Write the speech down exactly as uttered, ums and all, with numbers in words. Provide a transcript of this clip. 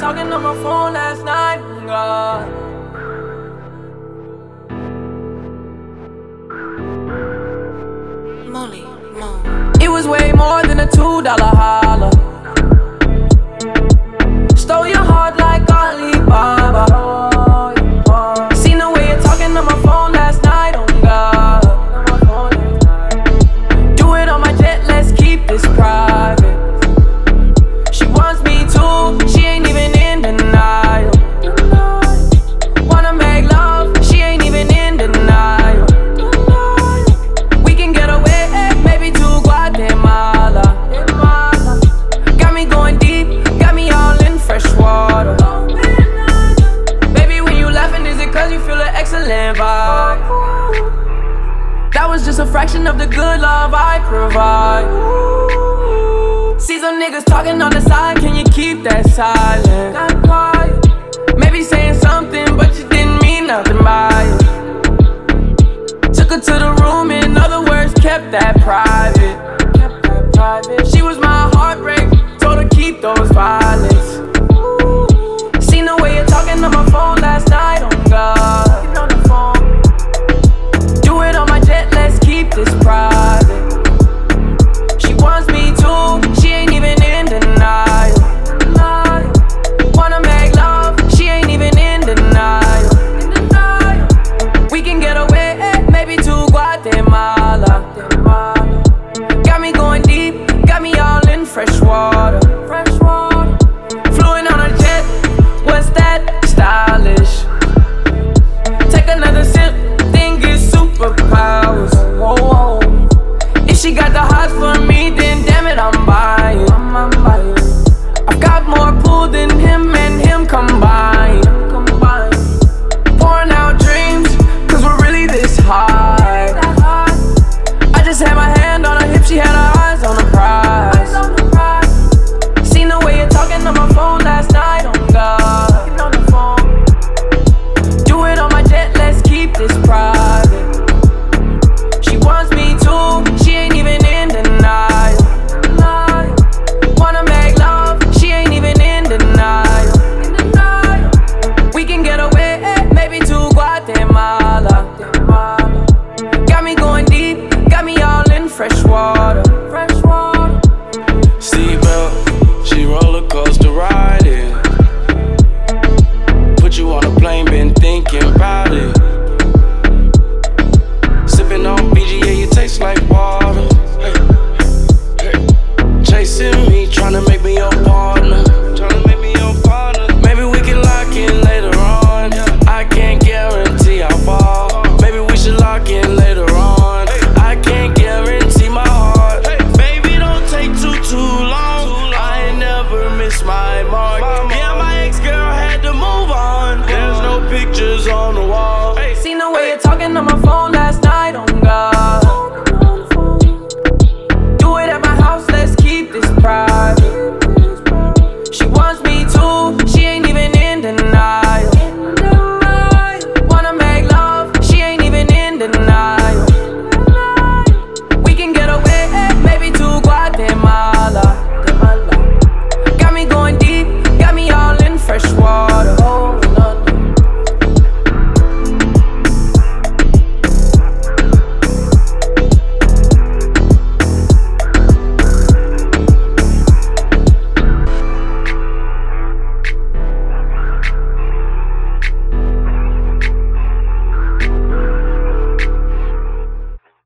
talking on my phone last night, oh God. Molly, Mo. It was way more than a two dollar holler. Stole your heart like Alibaba. Seen the way you're talking on my phone last night, oh God. Do it on my jet, let's keep this private. She wants me too, she ain't even in denial. Wanna make love, she ain't even in denial. We can get away, maybe to Guatemala. Got me going deep, got me all in fresh water. Baby, when you laughing, is it cause you feel an excellent vibe? That was just a fraction of the good love I provide. See some niggas talking on the side, can you keep that silent? Not quiet. Maybe saying something, but you didn't mean nothing by it. Took her to the room, in other words, kept that private. Kept that private. She was my heartbreak, told her keep those violets. Seen the way you're talking on my phone last night, oh God. Get on the phone. Do it on my jet, let's keep this private. She wants me too, she ain't even in denial. Wanna make love, she ain't even in denial. We can get away, maybe to Guatemala. Got me going deep, got me all in fresh water. Fluent on a jet, what's that? Stylish. Take another sip, then get superpowers. Whoa, whoa. If she got the hots for me, then damn it, I'm buying. I'm buying. I've got more pool than him and him combined. Pouring out dreams, cause we're really this high. I just had my hand on her hip, she had her eyes on the prize. Seen the way you're talking on my phone last night, oh God. Do it on my jet, let's keep this private. She wants me too, she ain't even in denial. Wanna make love, she ain't even in denial. We can get away, maybe to Guatemala. Got me going deep, got me all in fresh water. Seatbelt, she roller coaster riding. Put you on a plane, been thinking about it. Sipping on B G A, it tastes like water. Chasing me, tryna make me your partner. Tryna make me your partner. Maybe we can lock in later on. I can't guarantee how far. Maybe we should lock in later on. I can't guarantee my heart. Baby, don't take too, too long. I ain't never miss my mark. Yeah, my ex-girl had to move on. There's no pictures on the wall. Seen the way you're talking on my phone last night, oh God.